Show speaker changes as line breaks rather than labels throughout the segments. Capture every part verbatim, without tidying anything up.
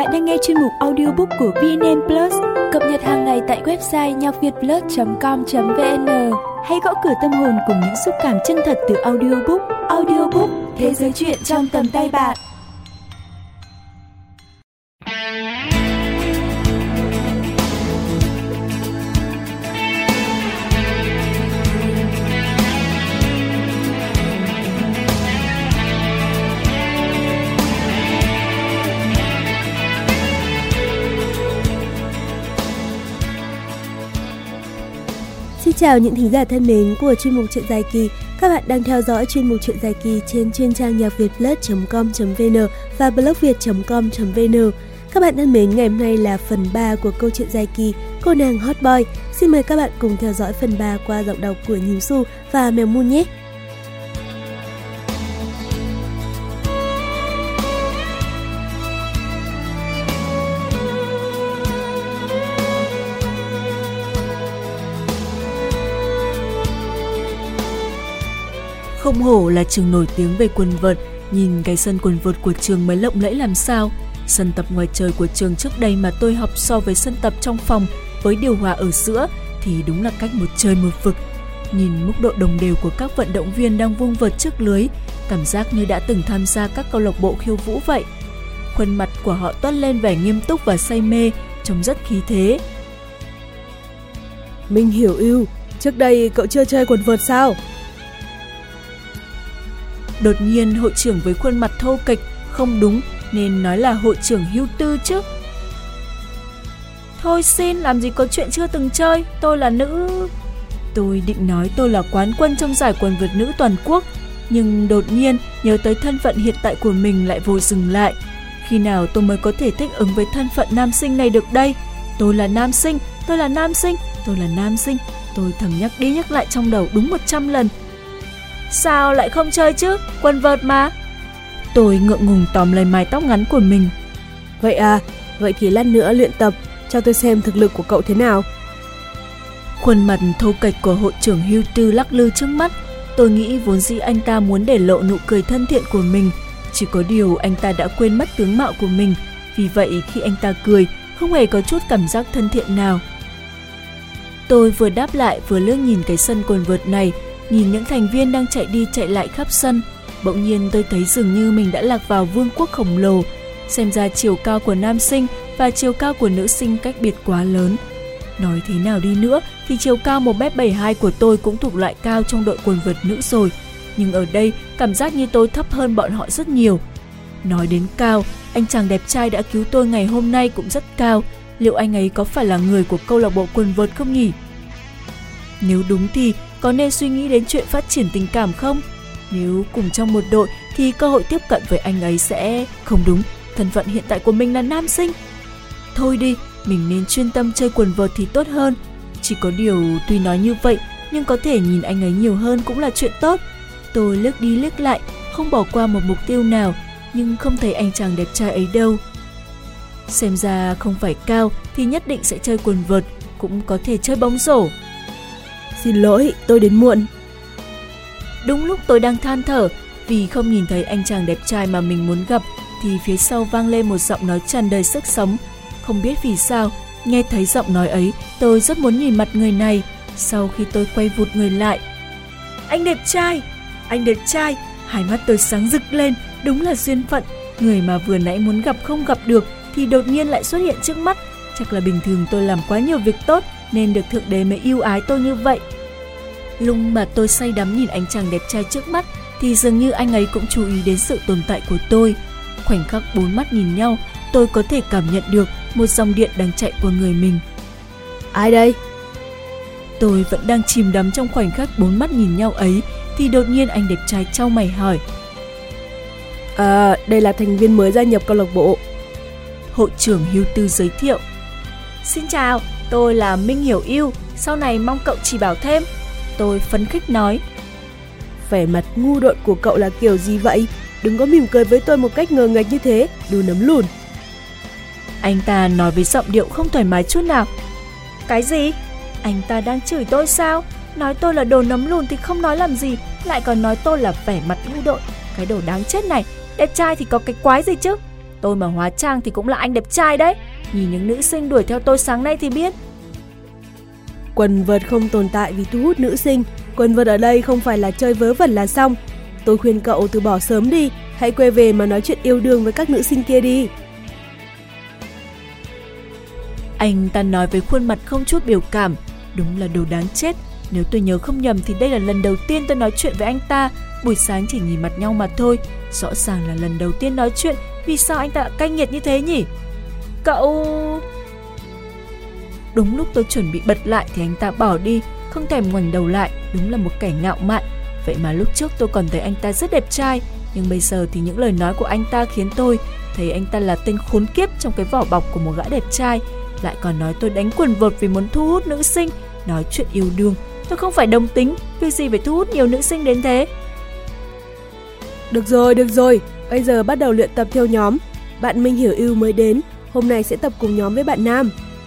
Bạn đang nghe chuyên mục audiobook của vê en en Plus, cập nhật hàng ngày tại website nhacvietplus chấm com chấm vn. Hãy gõ cửa tâm hồn cùng những xúc cảm chân thật từ audiobook. Audiobook, thế giới truyện trong tầm tay bạn.
Xin chào những thính giả thân mến của chuyên mục Chuyện Dài Kỳ. Các bạn đang theo dõi chuyên mục Chuyện Dài Kỳ trên chuyên trang nhacvietplus chấm com chấm vn và blogviet chấm com chấm vn. Các bạn thân mến, ngày hôm nay là phần ba của câu chuyện dài kỳ Cô nàng hot boy. Xin mời các bạn cùng theo dõi phần ba qua giọng đọc của Nhím Su và Mèo Moon nhé.
Không hổ là trường nổi tiếng về quần vợt, nhìn cái sân quần vợt của trường mới lộng lẫy làm sao. Sân tập ngoài trời của trường trước đây mà tôi học so với sân tập trong phòng với điều hòa ở giữa thì đúng là cách một trời một vực. Nhìn mức độ đồng đều của các vận động viên đang vung vợt trước lưới, cảm giác như đã từng tham gia các câu lạc bộ khiêu vũ vậy. Khuôn mặt của họ toát lên vẻ nghiêm túc và say mê, trông rất khí thế.
Minh Hiểu Ưu, trước đây cậu chưa chơi quần vợt sao?
Đột nhiên hội trưởng với khuôn mặt thô kệch, không đúng nên nói là hội trưởng Hưu Tư chứ. Thôi xin, làm gì có chuyện chưa từng chơi, tôi là nữ... Tôi định nói tôi là quán quân trong giải quần vợt nữ toàn quốc, nhưng đột nhiên nhớ tới thân phận hiện tại của mình lại vội dừng lại. Khi nào tôi mới có thể thích ứng với thân phận nam sinh này được đây? Tôi là nam sinh, tôi là nam sinh, tôi là nam sinh. Tôi thầm nhắc đi nhắc lại trong đầu đúng một trăm lần. Sao lại không chơi chứ, quần vợt mà. Tôi ngượng ngùng tóm lấy mái tóc ngắn của mình.
Vậy à, vậy thì lát nữa luyện tập, cho tôi xem thực lực của cậu thế nào.
Khuôn mặt thô kệch của hội trưởng Hưu Tư lắc lư trước mắt. Tôi nghĩ vốn dĩ anh ta muốn để lộ nụ cười thân thiện của mình, chỉ có điều anh ta đã quên mất tướng mạo của mình. Vì vậy khi anh ta cười, không hề có chút cảm giác thân thiện nào. Tôi vừa đáp lại vừa liếc nhìn cái sân quần vợt này, nhìn những thành viên đang chạy đi chạy lại khắp sân. Bỗng nhiên tôi thấy dường như mình đã lạc vào vương quốc khổng lồ. Xem ra chiều cao của nam sinh và chiều cao của nữ sinh cách biệt quá lớn. Nói thế nào đi nữa thì chiều cao một mét bảy mươi hai của tôi cũng thuộc loại cao trong đội quần vợt nữ rồi. Nhưng ở đây cảm giác như tôi thấp hơn bọn họ rất nhiều. Nói đến cao, anh chàng đẹp trai đã cứu tôi ngày hôm nay cũng rất cao. Liệu anh ấy có phải là người của câu lạc bộ quần vợt không nhỉ? Nếu đúng thì có nên suy nghĩ đến chuyện phát triển tình cảm không? Nếu cùng trong một đội thì cơ hội tiếp cận với anh ấy sẽ... Không đúng, thân phận hiện tại của mình là nam sinh. Thôi đi, mình nên chuyên tâm chơi quần vợt thì tốt hơn. Chỉ có điều tuy nói như vậy, nhưng có thể nhìn anh ấy nhiều hơn cũng là chuyện tốt. Tôi liếc đi liếc lại, không bỏ qua một mục tiêu nào, nhưng không thấy anh chàng đẹp trai ấy đâu. Xem ra không phải cao thì nhất định sẽ chơi quần vợt, cũng có thể chơi bóng rổ.
Xin lỗi, tôi đến muộn.
Đúng lúc tôi đang than thở vì không nhìn thấy anh chàng đẹp trai mà mình muốn gặp thì phía sau vang lên một giọng nói tràn đầy sức sống. Không biết vì sao, nghe thấy giọng nói ấy, tôi rất muốn nhìn mặt người này. Sau khi tôi quay vụt người lại, anh đẹp trai, anh đẹp trai, hai mắt tôi sáng rực lên, đúng là duyên phận. Người mà vừa nãy muốn gặp không gặp được thì đột nhiên lại xuất hiện trước mắt. Chắc là bình thường tôi làm quá nhiều việc tốt nên được Thượng Đế mới yêu ái tôi như vậy. Lúc mà tôi say đắm nhìn anh chàng đẹp trai trước mắt thì dường như anh ấy cũng chú ý đến sự tồn tại của tôi. Khoảnh khắc bốn mắt nhìn nhau, tôi có thể cảm nhận được một dòng điện đang chạy qua người mình.
Ai đây?
Tôi vẫn đang chìm đắm trong khoảnh khắc bốn mắt nhìn nhau ấy thì đột nhiên anh đẹp trai chau mày hỏi.
À, đây là thành viên mới gia nhập câu lạc bộ.
Hội trưởng Hưu Tư giới thiệu. Xin chào, tôi là Minh Hiểu Ưu, sau này mong cậu chỉ bảo thêm. Tôi phấn khích nói.
Vẻ mặt ngu độn của cậu là kiểu gì vậy? Đừng có mỉm cười với tôi một cách ngờ nghệch như thế, đồ nấm lùn.
Anh ta nói với giọng điệu không thoải mái chút nào. Cái gì? Anh ta đang chửi tôi sao? Nói tôi là đồ nấm lùn thì không nói làm gì, lại còn nói tôi là vẻ mặt ngu độn. Cái đồ đáng chết này, đẹp trai thì có cái quái gì chứ? Tôi mà hóa trang thì cũng là anh đẹp trai đấy. Nhìn những nữ sinh đuổi theo tôi sáng nay thì biết.
Quần vợt không tồn tại vì thu hút nữ sinh. Quần vợt ở đây không phải là chơi vớ vẩn là xong. Tôi khuyên cậu từ bỏ sớm đi. Hãy quay về mà nói chuyện yêu đương với các nữ sinh kia đi.
Anh ta nói với khuôn mặt không chút biểu cảm. Đúng là đồ đáng chết. Nếu tôi nhớ không nhầm thì đây là lần đầu tiên tôi nói chuyện với anh ta. Buổi sáng chỉ nhìn mặt nhau mà thôi. Rõ ràng là lần đầu tiên nói chuyện. Vì sao anh ta lại cay nghiệt như thế nhỉ? Cậu... Đúng lúc tôi chuẩn bị bật lại thì anh ta bỏ đi, không thèm ngoảnh đầu lại. Đúng là một kẻ ngạo mạn. Vậy mà lúc trước tôi còn thấy anh ta rất đẹp trai. Nhưng bây giờ thì những lời nói của anh ta khiến tôi thấy anh ta là tên khốn kiếp trong cái vỏ bọc của một gã đẹp trai. Lại còn nói tôi đánh quần vợt vì muốn thu hút nữ sinh, nói chuyện yêu đương. Tôi không phải đồng tính, việc gì phải thu hút nhiều nữ sinh đến thế.
Được rồi, được rồi, bây giờ bắt đầu luyện tập theo nhóm. Bạn Minh Hiểu Yêu mới đến, hôm nay sẽ tập cùng nhóm với bạn Nam.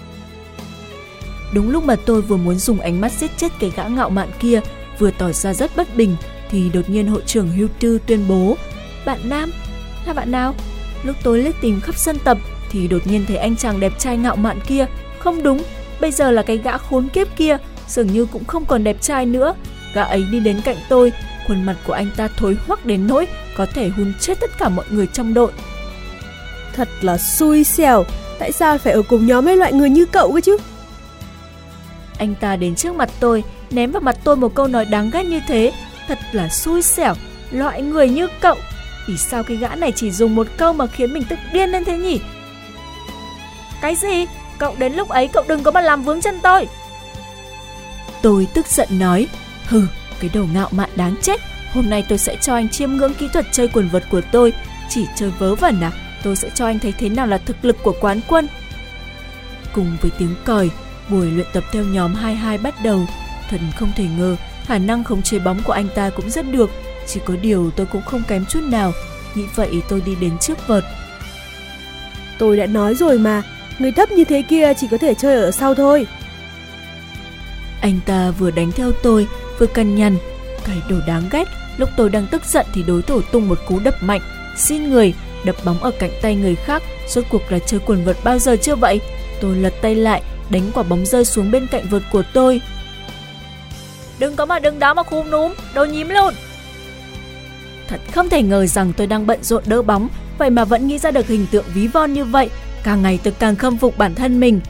Đúng lúc mà tôi vừa muốn dùng ánh mắt giết chết cái gã ngạo mạn kia, vừa tỏ ra rất bất bình, thì đột nhiên hội trưởng Hưu Tư tuyên bố: Bạn Nam? Là bạn nào? Lúc tôi liếc tìm khắp sân tập thì đột nhiên thấy anh chàng đẹp trai ngạo mạn kia. Không đúng, bây giờ là cái gã khốn kiếp kia, dường như cũng không còn đẹp trai nữa. Gã ấy đi đến cạnh tôi, khuôn mặt của anh ta thối hoắc đến nỗi có thể hun chết tất cả mọi người trong đội.
Thật là xui xẻo, tại sao phải ở cùng nhóm với loại người như cậu cơ chứ?
Anh ta đến trước mặt tôi, ném vào mặt tôi một câu nói đáng ghét như thế. Thật là xui xẻo, loại người như cậu. Vì sao cái gã này chỉ dùng một câu mà khiến mình tức điên lên thế nhỉ? Cái gì? Cậu đến lúc ấy cậu đừng có mà làm vướng chân tôi. Tôi tức giận nói: Hừ, cái đồ ngạo mạn đáng chết. Hôm nay tôi sẽ cho anh chiêm ngưỡng kỹ thuật chơi quần vợt của tôi. Chỉ chơi vớ vẩn à? Tôi sẽ cho anh thấy thế nào là thực lực của quán quân. Cùng với tiếng còi, buổi luyện tập theo nhóm hai hai bắt đầu. Thật không thể ngờ, khả năng khống chế bóng của anh ta cũng rất được. Chỉ có điều tôi cũng không kém chút nào. Nghĩ vậy tôi đi đến trước vợt.
Tôi đã nói rồi mà, người thấp như thế kia chỉ có thể chơi ở sau thôi.
Anh ta vừa đánh theo tôi, vừa cằn nhằn. Cái đồ đáng ghét. Lúc tôi đang tức giận thì đối thủ tung một cú đập mạnh, xin người, đập bóng ở cạnh tay người khác. Rốt cuộc là chơi quần vợt bao giờ chưa vậy? Tôi lật tay lại, đánh quả bóng rơi xuống bên cạnh vợt của tôi. Đừng có mà đứng đó mà khúm núm, đồ nhím luôn. Thật không thể ngờ rằng tôi đang bận rộn đỡ bóng, vậy mà vẫn nghĩ ra được hình tượng ví von như vậy. Càng ngày tôi càng khâm phục bản thân mình.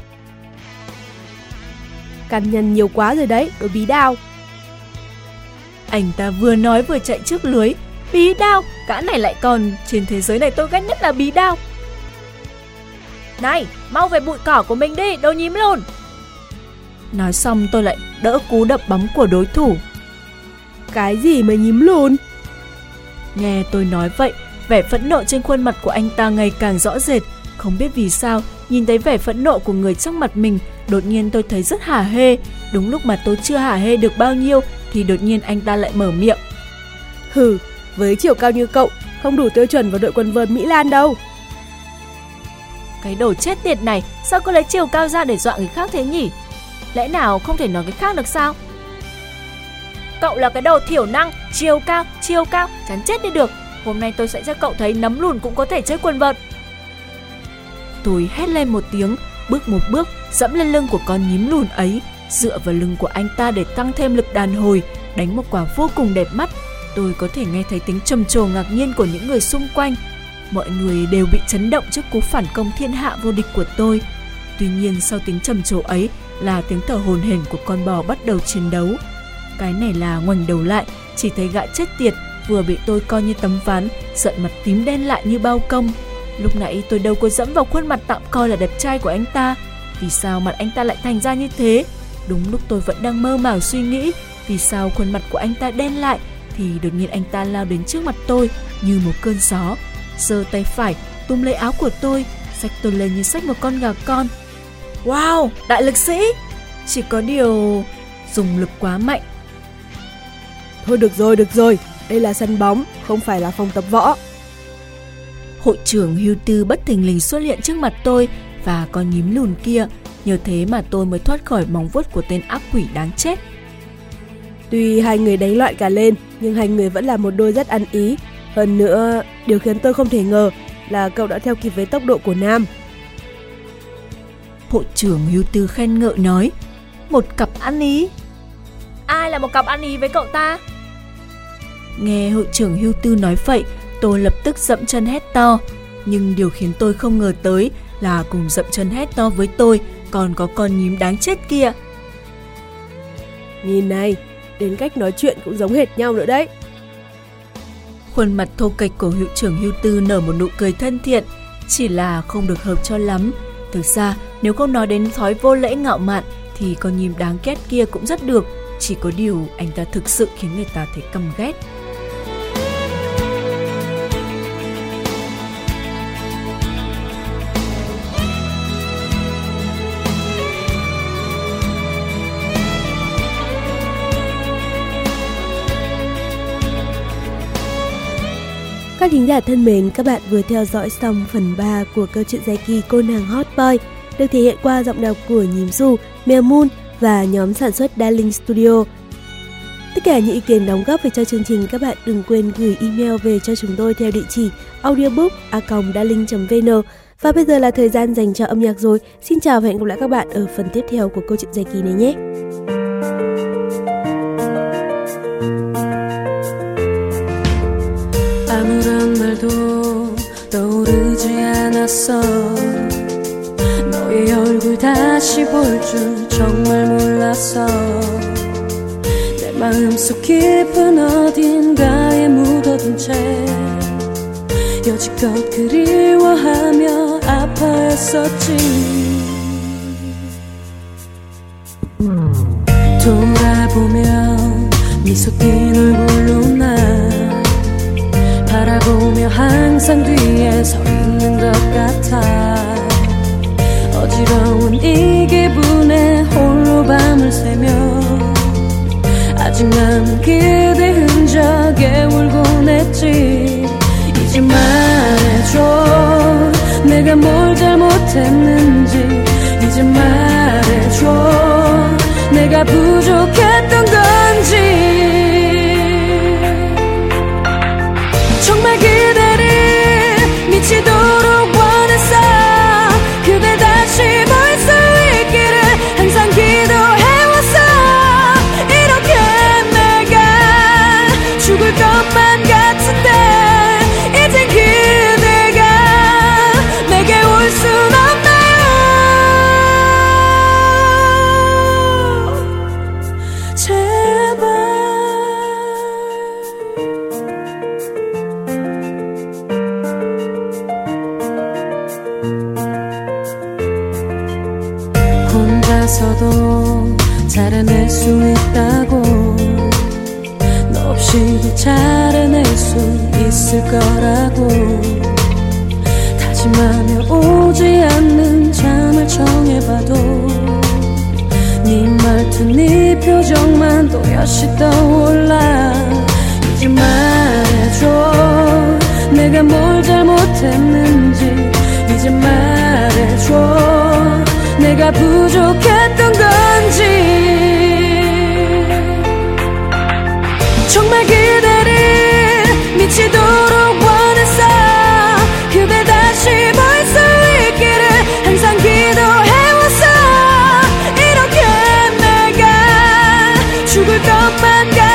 Cằn nhằn nhiều quá rồi đấy, đồ bí đao.
Anh ta vừa nói vừa chạy trước lưới. Bí đao, gã này lại còn, trên thế giới này tôi ghét nhất là bí đao. Này, mau về bụi cỏ của mình đi, đồ nhím luôn. Nói xong tôi lại đỡ cú đập bóng của đối thủ.
Cái gì mà nhím lùn?
Nghe tôi nói vậy, vẻ phẫn nộ trên khuôn mặt của anh ta ngày càng rõ rệt. Không biết vì sao, nhìn thấy vẻ phẫn nộ của người trong mặt mình, đột nhiên tôi thấy rất hả hê. Đúng lúc mà tôi chưa hả hê được bao nhiêu thì đột nhiên anh ta lại mở miệng.
Hừ, với chiều cao như cậu, không đủ tiêu chuẩn vào đội quần vợt Mỹ Lan đâu.
Cái đồ chết tiệt này, sao cô lấy chiều cao ra để dọa người khác thế nhỉ? Lẽ nào không thể nói cái khác được sao? Cậu là cái đồ thiểu năng, chiều cao, chiều cao, chán chết đi được. Hôm nay tôi sẽ cho cậu thấy nấm lùn cũng có thể chơi quần vợt. Tôi hét lên một tiếng, bước một bước, dẫm lên lưng của con nhím lùn ấy, dựa vào lưng của anh ta để tăng thêm lực đàn hồi, đánh một quả vô cùng đẹp mắt. Tôi có thể nghe thấy tiếng trầm trồ ngạc nhiên của những người xung quanh. Mọi người đều bị chấn động trước cú phản công thiên hạ vô địch của tôi. Tuy nhiên sau tiếng trầm trồ ấy là tiếng thở hổn hển của con bò bắt đầu chiến đấu. Cái này là ngoảnh đầu lại, chỉ thấy gã chết tiệt vừa bị tôi coi như tấm ván, giận mặt tím đen lại như bao công. Lúc nãy tôi đâu có dẫm vào khuôn mặt tạm coi là đẹp trai của anh ta. Vì sao mặt anh ta lại thành ra như thế? Đúng lúc tôi vẫn đang mơ màng suy nghĩ vì sao khuôn mặt của anh ta đen lại, thì đột nhiên anh ta lao đến trước mặt tôi như một cơn gió, giơ tay phải túm lấy áo của tôi, xách tôi lên như xách một con gà con. Wow, đại lực sĩ! Chỉ có điều dùng lực quá mạnh.
Thôi được rồi, được rồi, đây là sân bóng, không phải là phòng tập võ.
Hội trưởng Hưu Tư bất thình lình xuất hiện trước mặt tôi và con nhím lùn kia, nhờ thế mà tôi mới thoát khỏi móng vuốt của tên ác quỷ đáng chết.
Tuy hai người đánh loạn cả lên, nhưng hai người vẫn là một đôi rất ăn ý. Hơn nữa, điều khiến tôi không thể ngờ là cậu đã theo kịp với tốc độ của Nam.
Hội trưởng Hưu Tư khen ngợi nói, một cặp ăn ý.
Ai là một cặp ăn ý với cậu ta?
Nghe hội trưởng Hưu Tư nói vậy, tôi lập tức dậm chân hét to. Nhưng điều khiến tôi không ngờ tới là cùng dậm chân hét to với tôi còn có con nhím đáng chết kia.
Nhìn này, đến cách nói chuyện cũng giống hệt nhau nữa đấy.
Khuôn mặt thô kệch của hiệu trưởng Hưu Tư nở một nụ cười thân thiện, chỉ là không được hợp cho lắm. Thực ra, nếu không nói đến thói vô lễ ngạo mạn thì con nhím đáng ghét kia cũng rất được. Chỉ có điều anh ta thực sự khiến người ta thấy căm ghét.
Các thính giả thân mến, các bạn vừa theo dõi xong phần ba của câu chuyện dài kỳ Cô nàng Hot Boy, được thể hiện qua giọng đọc của Nhím Du, Mèo Moon và nhóm sản xuất Darling Studio. Tất cả những ý kiến đóng góp về cho chương trình các bạn đừng quên gửi email về cho chúng tôi theo địa chỉ audiobook a còng darling chấm vn. Và bây giờ là thời gian dành cho âm nhạc rồi. Xin chào và hẹn gặp lại các bạn ở phần tiếp theo của câu chuyện dài kỳ này nhé.
아무런 말도 떠오르지 않았어. 너의 얼굴 다시 볼 줄 정말 몰랐어. 내 마음속 깊은 어딘가에 묻어둔 채 여지껏 그리워하며 아파했었지. 돌아보면 미소 띤 얼굴로 날 바라보며 항상 뒤에 서 있는 것 같아. 어지러운 이 기분에 홀로 밤을 새며 아직 남은 그대 흔적에 울곤 했지. 이제 말해줘 내가 뭘 잘못했는지. 이제 말해줘 내가 부족했던 건지. 정말 그대를 미치도록 원했어. 그대 다시 볼 수 있기를 항상 기도해왔어. 이렇게 내가 죽을 것만 같은데 이젠 그대가 내게 올 순 없나요. 제발. 혼자서도 잘해낼 수 있다고. 너 없이도 잘해낼 수 있을 거라고 다짐하며 오지 않는 잠을 청해봐도 네 말투 네 표정만 또렷이 떠올라. 이제 말해줘 내가 뭘 잘못했는지. 이제 말해줘 내가 부족했던 건지. 정말 그대를 미치도록 원했어. 그대 다시 볼 수 있기를 항상 기도해왔어. 이렇게 내가 죽을 것만 같아.